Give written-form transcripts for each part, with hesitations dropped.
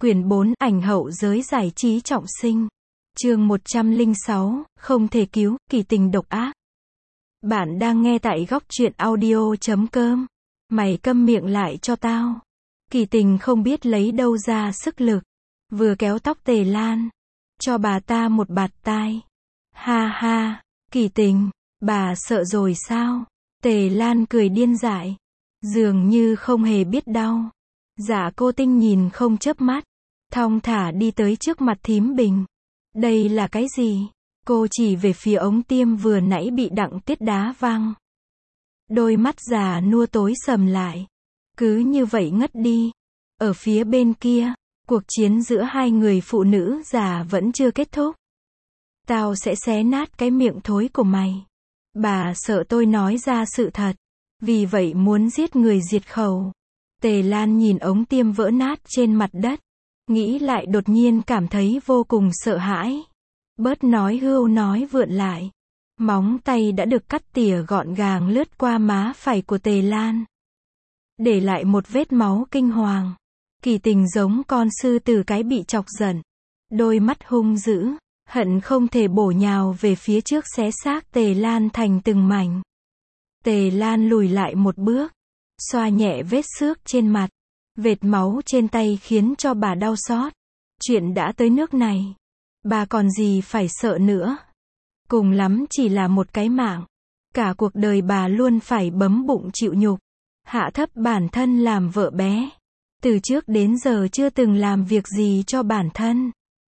Quyển 4, ảnh hậu giới giải trí trọng sinh. Chương 106, không thể cứu, kỳ tình độc ác. Bạn đang nghe tại góc truyện audio.com. Mày câm miệng lại cho tao. Kỳ tình không biết lấy đâu ra sức lực. Vừa kéo tóc Tề Lan. Cho bà ta một bạt tai. Ha ha, Kỳ tình, bà sợ rồi sao? Tề Lan cười điên dại. Dường như không hề biết đau. Dạ cô Tinh nhìn không chớp mắt. Thong thả đi tới trước mặt thím Bình. Đây là cái gì? Cô chỉ về phía ống tiêm vừa nãy bị Đặng Tiết đá văng. Đôi mắt già nua tối sầm lại. Cứ như vậy ngất đi. Ở phía bên kia, cuộc chiến giữa hai người phụ nữ già vẫn chưa kết thúc. Tao sẽ xé nát cái miệng thối của mày. Bà sợ tôi nói ra sự thật. Vì vậy muốn giết người diệt khẩu. Tề Lan nhìn ống tiêm vỡ nát trên mặt đất. Nghĩ lại đột nhiên cảm thấy vô cùng sợ hãi. Bớt nói hưu nói vượn lại. Móng tay đã được cắt tỉa gọn gàng lướt qua má phải của Tề Lan. Để lại một vết máu kinh hoàng. Kỳ tình giống con sư tử cái bị chọc giận. Đôi mắt hung dữ, hận không thể bổ nhào về phía trước xé xác Tề Lan thành từng mảnh. Tề Lan lùi lại một bước. Xoa nhẹ vết xước trên mặt. Vệt máu trên tay khiến cho bà đau xót. Chuyện đã tới nước này. Bà còn gì phải sợ nữa. Cùng lắm chỉ là một cái mạng. Cả cuộc đời bà luôn phải bấm bụng chịu nhục. Hạ thấp bản thân làm vợ bé. Từ trước đến giờ chưa từng làm việc gì cho bản thân.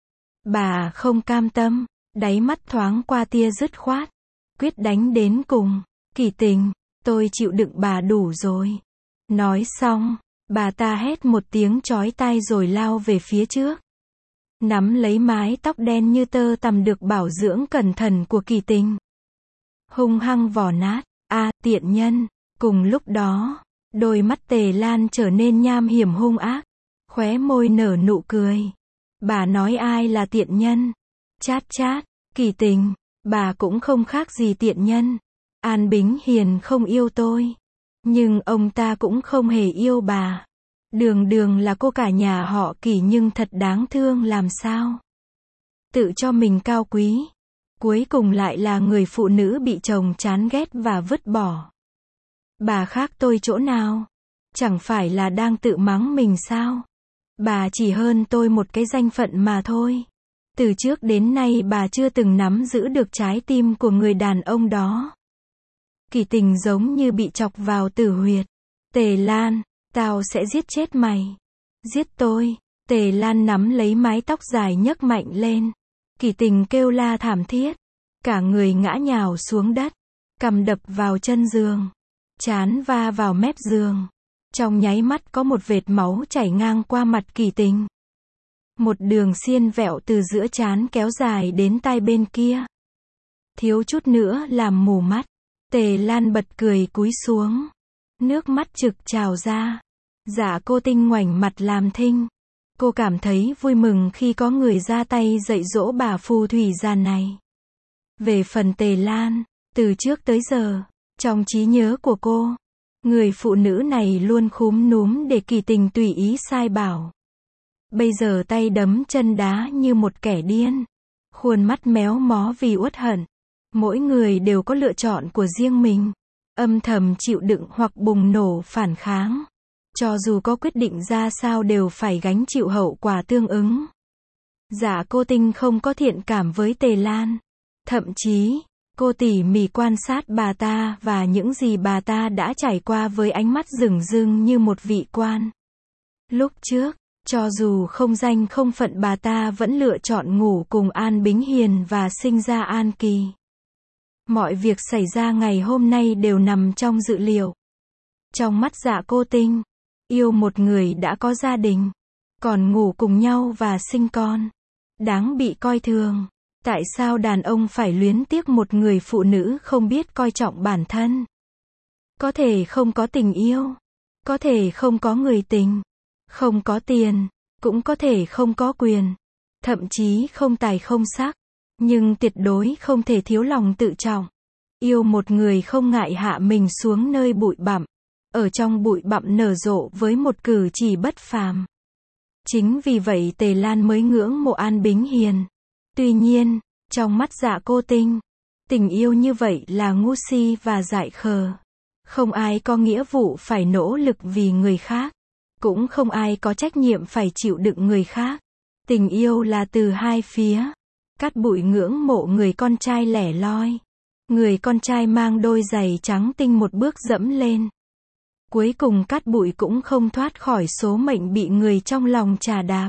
Bà không cam tâm. Đáy mắt thoáng qua tia dứt khoát. Quyết đánh đến cùng. Kỳ tình, tôi chịu đựng bà đủ rồi. Nói xong, bà ta hét một tiếng chói tai rồi lao về phía trước. Nắm lấy mái tóc đen như tơ tằm được bảo dưỡng cẩn thận của Kỳ tình. Hung hăng vò nát. Tiện nhân. Cùng lúc đó, đôi mắt Tề Lan trở nên nham hiểm hung ác. Khóe môi nở nụ cười. Bà nói ai là tiện nhân? Chát chát. Kỳ tình, bà cũng không khác gì tiện nhân. An Bính Hiền không yêu tôi. Nhưng ông ta cũng không hề yêu bà. Đường đường là cô cả nhà họ Kỳ nhưng thật đáng thương làm sao. Tự cho mình cao quý. Cuối cùng lại là người phụ nữ bị chồng chán ghét và vứt bỏ. Bà khác tôi chỗ nào? Chẳng phải là đang tự mắng mình sao? Bà chỉ hơn tôi một cái danh phận mà thôi. Từ trước đến nay bà chưa từng nắm giữ được trái tim của người đàn ông đó. Kỳ tình giống như bị chọc vào tử huyệt. Tề Lan, tao sẽ giết chết mày. Giết tôi. Tề Lan nắm lấy mái tóc dài nhấc mạnh lên. Kỳ tình kêu la thảm thiết. Cả người ngã nhào xuống đất. Cằm đập vào chân giường. Trán va vào mép giường. Trong nháy mắt có một vệt máu chảy ngang qua mặt Kỳ tình. Một đường xiên vẹo từ giữa trán kéo dài đến tai bên kia. Thiếu chút nữa làm mù mắt. Tề Lan bật cười cúi xuống. Nước mắt trực trào ra. Dạ cô Tinh ngoảnh mặt làm thinh. Cô cảm thấy vui mừng khi có người ra tay dạy dỗ bà phù thủy già này. Về phần Tề Lan, từ trước tới giờ, trong trí nhớ của cô, người phụ nữ này luôn khúm núm để Kỳ tình tùy ý sai bảo. Bây giờ tay đấm chân đá như một kẻ điên. Khuôn mắt méo mó vì uất hận. Mỗi người đều có lựa chọn của riêng mình. Âm thầm chịu đựng hoặc bùng nổ phản kháng. Cho dù có quyết định ra sao đều phải gánh chịu hậu quả tương ứng. Dạ cô Tinh không có thiện cảm với Tề Lan. Thậm chí, cô tỉ mỉ quan sát bà ta và những gì bà ta đã trải qua với ánh mắt rừng rưng như một vị quan. Lúc trước, cho dù không danh không phận bà ta vẫn lựa chọn ngủ cùng An Bính Hiền và sinh ra An Kỳ. Mọi việc xảy ra ngày hôm nay đều nằm trong dự liệu. Trong mắt dạ cô Tinh, yêu một người đã có gia đình, còn ngủ cùng nhau và sinh con, đáng bị coi thường. Tại sao đàn ông phải luyến tiếc một người phụ nữ không biết coi trọng bản thân? Có thể không có tình yêu, có thể không có người tình, không có tiền, cũng có thể không có quyền, thậm chí không tài không sắc. Nhưng tuyệt đối không thể thiếu lòng tự trọng. Yêu một người không ngại hạ mình xuống nơi bụi bặm. Ở trong bụi bặm nở rộ với một cử chỉ bất phàm. Chính vì vậy Tề Lan mới ngưỡng mộ An Bính Hiền. Tuy nhiên, trong mắt Dạ Cô Tinh, tình yêu như vậy là ngu si và dại khờ. Không ai có nghĩa vụ phải nỗ lực vì người khác. Cũng không ai có trách nhiệm phải chịu đựng người khác. Tình yêu là từ hai phía. Cát Bụi ngưỡng mộ người con trai lẻ loi. Người con trai mang đôi giày trắng tinh một bước dẫm lên. Cuối cùng Cát Bụi cũng không thoát khỏi số mệnh bị người trong lòng trà đạp.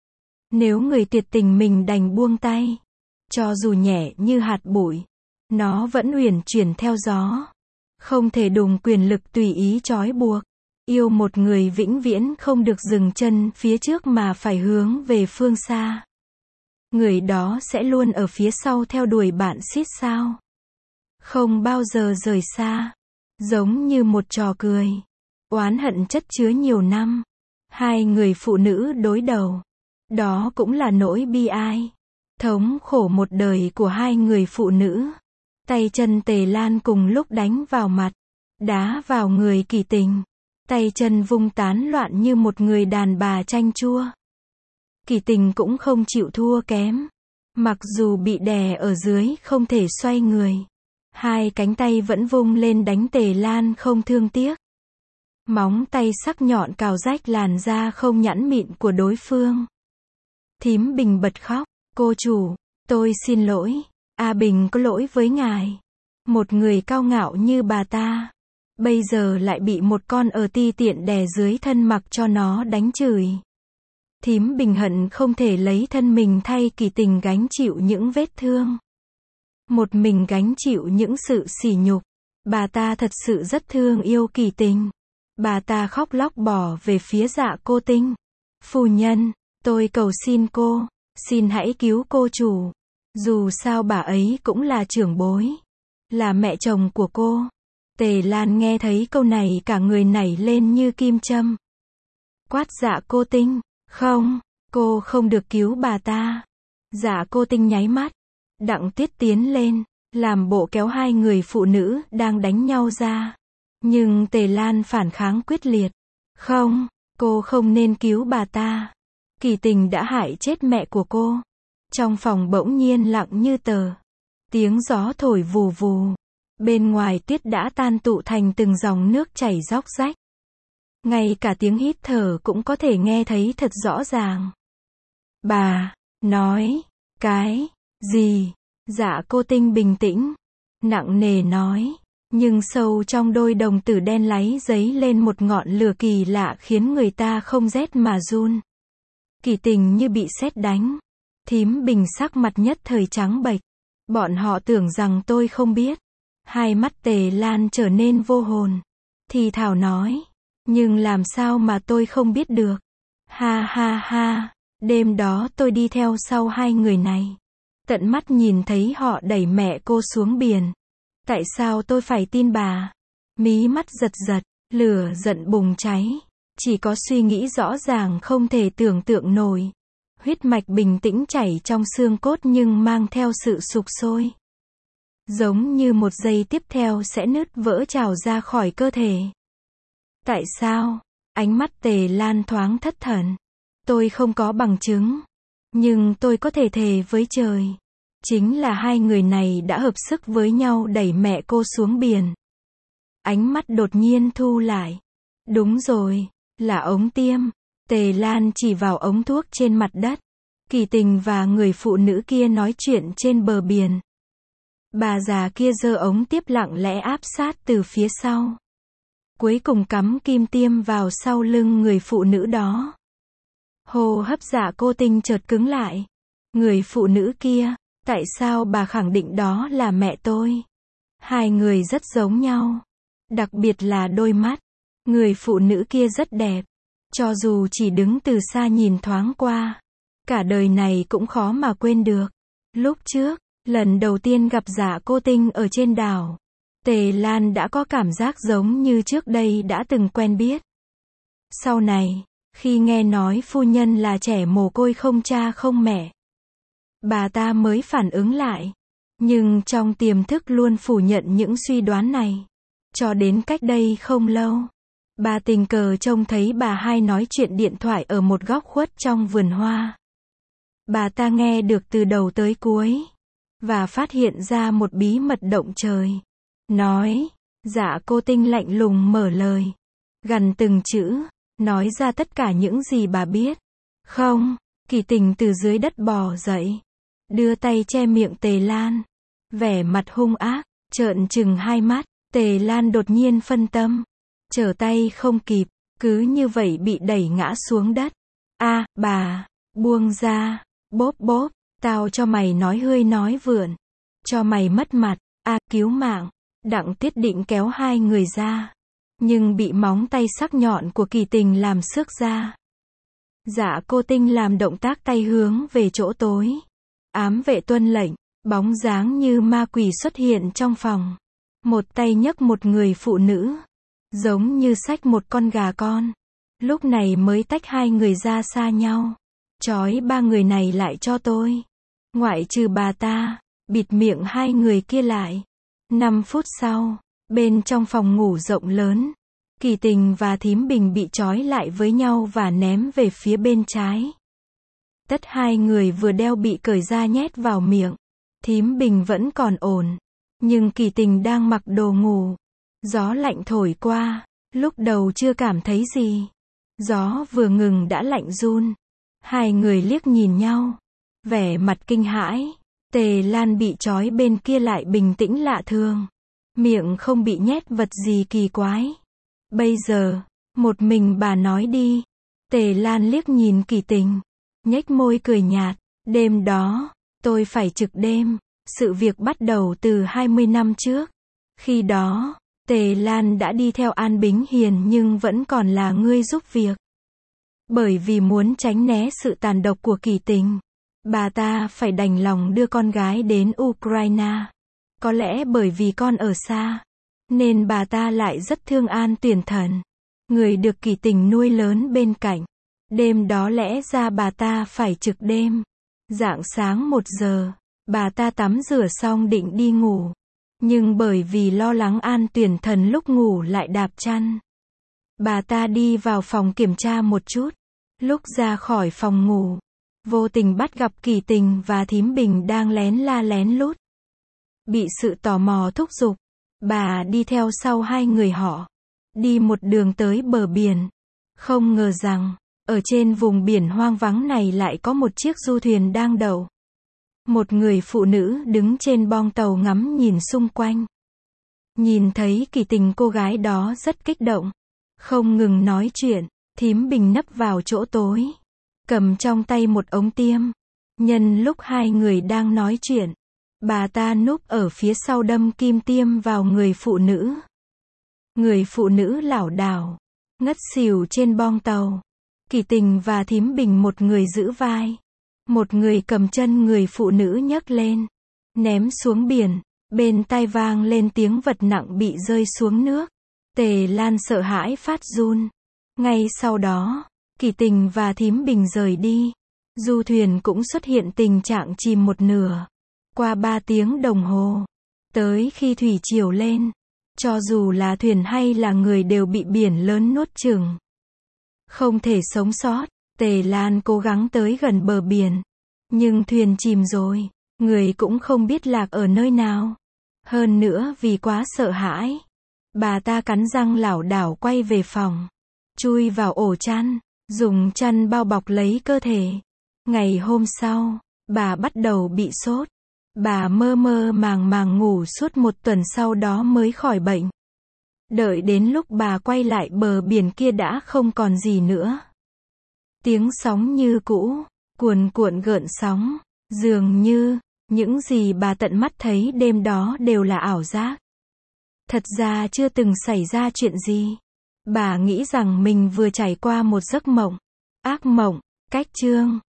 Nếu người tuyệt tình mình đành buông tay. Cho dù nhẹ như hạt bụi, nó vẫn uyển chuyển theo gió. Không thể đùng quyền lực tùy ý trói buộc. Yêu một người vĩnh viễn không được dừng chân phía trước mà phải hướng về phương xa. Người đó sẽ luôn ở phía sau theo đuổi bạn xiết sao. Không bao giờ rời xa. Giống như một trò cười. Oán hận chất chứa nhiều năm. Hai người phụ nữ đối đầu. Đó cũng là nỗi bi ai. Thống khổ một đời của hai người phụ nữ. Tay chân Tề Lan cùng lúc đánh vào mặt. Đá vào người Kỳ Tình. Tay chân vung tán loạn như một người đàn bà chanh chua. Kỳ Tình cũng không chịu thua kém. Mặc dù bị đè ở dưới không thể xoay người. Hai cánh tay vẫn vung lên đánh Tề Lan không thương tiếc. Móng tay sắc nhọn cào rách làn da không nhẵn mịn của đối phương. Thím Bình bật khóc. Cô chủ, tôi xin lỗi. A Bình có lỗi với ngài. Một người cao ngạo như bà ta. Bây giờ lại bị một con ở ti tiện đè dưới thân mặc cho nó đánh chửi. Thím Bình hận không thể lấy thân mình thay Kỳ Tình gánh chịu những vết thương. Một mình gánh chịu những sự sỉ nhục. Bà ta thật sự rất thương yêu Kỳ Tình. Bà ta khóc lóc bỏ về phía Dạ Cô Tinh. Phu nhân, tôi cầu xin cô, xin hãy cứu cô chủ. Dù sao bà ấy cũng là trưởng bối. Là mẹ chồng của cô. Tề Lan nghe thấy câu này cả người nảy lên như kim châm. Quát Dạ Cô Tinh. Không, cô không được cứu bà ta. Dạ Cô Tinh nháy mắt. Đặng Tiết tiến lên, làm bộ kéo hai người phụ nữ đang đánh nhau ra. Nhưng Tề Lan phản kháng quyết liệt. Không, cô không nên cứu bà ta. Kỳ Tình đã hại chết mẹ của cô. Trong phòng bỗng nhiên lặng như tờ. Tiếng gió thổi vù vù. Bên ngoài tuyết đã tan tụ thành từng dòng nước chảy róc rách. Ngay cả tiếng hít thở cũng có thể nghe thấy thật rõ ràng. Bà, nói, cái, gì? Dạ Cô Tinh bình tĩnh, nặng nề nói. Nhưng sâu trong đôi đồng tử đen láy dấy lên một ngọn lửa kỳ lạ khiến người ta không rét mà run. Kỳ Tình như bị sét đánh. Thím Bình sắc mặt nhất thời trắng bệch. Bọn họ tưởng rằng tôi không biết. Hai mắt Tề Lan trở nên vô hồn. Thì thảo nói. Nhưng làm sao mà tôi không biết được. Ha ha ha. Đêm đó tôi đi theo sau hai người này. Tận mắt nhìn thấy họ đẩy mẹ cô xuống biển. Tại sao tôi phải tin bà? Mí mắt giật giật. Lửa giận bùng cháy. Chỉ có suy nghĩ rõ ràng không thể tưởng tượng nổi. Huyết mạch bình tĩnh chảy trong xương cốt nhưng mang theo sự sục sôi. Giống như một giây tiếp theo sẽ nứt vỡ trào ra khỏi cơ thể. Tại sao? Ánh mắt Tề Lan thoáng thất thần. Tôi không có bằng chứng. Nhưng tôi có thể thề với trời. Chính là hai người này đã hợp sức với nhau đẩy mẹ cô xuống biển. Ánh mắt đột nhiên thu lại. Đúng rồi, là ống tiêm. Tề Lan chỉ vào ống thuốc trên mặt đất. Kỳ Tình và người phụ nữ kia nói chuyện trên bờ biển. Bà già kia giơ ống tiếp lặng lẽ áp sát từ phía sau. Cuối cùng cắm kim tiêm vào sau lưng người phụ nữ đó. Hô hấp Dạ Cô Tinh chợt cứng lại. Người phụ nữ kia, tại sao bà khẳng định đó là mẹ tôi? Hai người rất giống nhau. Đặc biệt là đôi mắt. Người phụ nữ kia rất đẹp. Cho dù chỉ đứng từ xa nhìn thoáng qua. Cả đời này cũng khó mà quên được. Lúc trước, lần đầu tiên gặp Dạ Cô Tinh ở trên đảo. Tề Lan đã có cảm giác giống như trước đây đã từng quen biết. Sau này, khi nghe nói phu nhân là trẻ mồ côi không cha không mẹ, bà ta mới phản ứng lại. Nhưng trong tiềm thức luôn phủ nhận những suy đoán này. Cho đến cách đây không lâu, Bà tình cờ trông thấy bà hai nói chuyện điện thoại ở một góc khuất trong vườn hoa. Bà ta nghe được từ đầu tới cuối, và phát hiện ra một bí mật động trời. Nói, dạ cô Tinh lạnh lùng mở lời, gằn từng chữ, nói ra tất cả những gì bà biết. Không, Kỳ Tình từ dưới đất bò dậy, đưa tay che miệng Tề Lan, vẻ mặt hung ác, trợn trừng hai mắt. Tề Lan đột nhiên phân tâm, trở tay không kịp, cứ như vậy bị đẩy ngã xuống đất. A, bà, buông ra, bốp bốp, tao cho mày nói hươi nói vượn, cho mày mất mặt, cứu mạng. Đặng Tiết định kéo hai người ra, nhưng bị móng tay sắc nhọn của Kỳ Tình làm xước ra. Dạ cô Tinh làm động tác tay hướng về chỗ tối. Ám vệ tuân lệnh, bóng dáng như ma quỷ xuất hiện trong phòng. Một tay nhấc một người phụ nữ, giống như xách một con gà con. Lúc này mới tách hai người ra xa nhau. Trói ba người này lại cho tôi. Ngoại trừ bà ta, bịt miệng hai người kia lại. 5 phút sau, bên trong phòng ngủ rộng lớn, Kỳ Tình và Thím Bình bị trói lại với nhau và ném về phía bên trái. Tất hai người vừa đeo bị cởi ra nhét vào miệng. Thím Bình vẫn còn ổn, nhưng Kỳ Tình đang mặc đồ ngủ. Gió lạnh thổi qua, lúc đầu chưa cảm thấy gì. Gió vừa ngừng đã lạnh run. Hai người liếc nhìn nhau, vẻ mặt kinh hãi. Tề Lan bị trói bên kia lại bình tĩnh lạ thường. Miệng không bị nhét vật gì kỳ quái. Bây giờ, một mình bà nói đi. Tề Lan liếc nhìn Kỳ Tình, nhếch môi cười nhạt. Đêm đó, tôi phải trực đêm. Sự việc bắt đầu từ 20 năm trước. Khi đó, Tề Lan đã đi theo An Bính Hiền nhưng vẫn còn là người giúp việc. Bởi vì muốn tránh né sự tàn độc của Kỳ Tình, bà ta phải đành lòng đưa con gái đến Ukraine. Có lẽ bởi vì con ở xa, nên bà ta lại rất thương An Tuyển Thần, người được Kỳ Tình nuôi lớn bên cạnh. Đêm đó lẽ ra bà ta phải trực đêm. Rạng sáng 1 giờ, bà ta tắm rửa xong định đi ngủ. Nhưng bởi vì lo lắng An Tuyển Thần lúc ngủ lại đạp chăn, bà ta đi vào phòng kiểm tra một chút. Lúc ra khỏi phòng ngủ, vô tình bắt gặp Kỳ Tình và Thím Bình đang lén la lén lút. Bị sự tò mò thúc giục, bà đi theo sau hai người họ, đi một đường tới bờ biển. Không ngờ rằng, ở trên vùng biển hoang vắng này lại có một chiếc du thuyền đang đậu. Một người phụ nữ đứng trên boong tàu ngắm nhìn xung quanh. Nhìn thấy Kỳ Tình, cô gái đó rất kích động, không ngừng nói chuyện. Thím Bình nấp vào chỗ tối, cầm trong tay một ống tiêm. Nhân lúc hai người đang nói chuyện, bà ta núp ở phía sau đâm kim tiêm vào người phụ nữ. Người phụ nữ lảo đảo, ngất xỉu trên boong tàu. Kỳ Tình và Thím Bình, một người giữ vai, một người cầm chân người phụ nữ nhấc lên, ném xuống biển. Bên tai vang lên tiếng vật nặng bị rơi xuống nước. Tề Lan sợ hãi phát run. Ngay sau đó, Kỳ Tình và Thím Bình rời đi. Du thuyền cũng xuất hiện tình trạng chìm một nửa. Qua 3 tiếng đồng hồ, tới khi thủy triều lên, cho dù là thuyền hay là người đều bị biển lớn nuốt chửng. Không thể sống sót. Tề Lan cố gắng tới gần bờ biển, nhưng thuyền chìm rồi, người cũng không biết lạc ở nơi nào. Hơn nữa vì quá sợ hãi, bà ta cắn răng lảo đảo quay về phòng, chui vào ổ chăn, dùng chăn bao bọc lấy cơ thể. Ngày hôm sau, bà bắt đầu bị sốt. Bà mơ mơ màng màng ngủ suốt 1 tuần sau đó mới khỏi bệnh. Đợi đến lúc bà quay lại bờ biển kia đã không còn gì nữa. Tiếng sóng như cũ, cuồn cuộn gợn sóng, dường như những gì bà tận mắt thấy đêm đó đều là ảo giác. Thật ra chưa từng xảy ra chuyện gì. Bà nghĩ rằng mình vừa trải qua một giấc mộng, ác mộng. Cách chương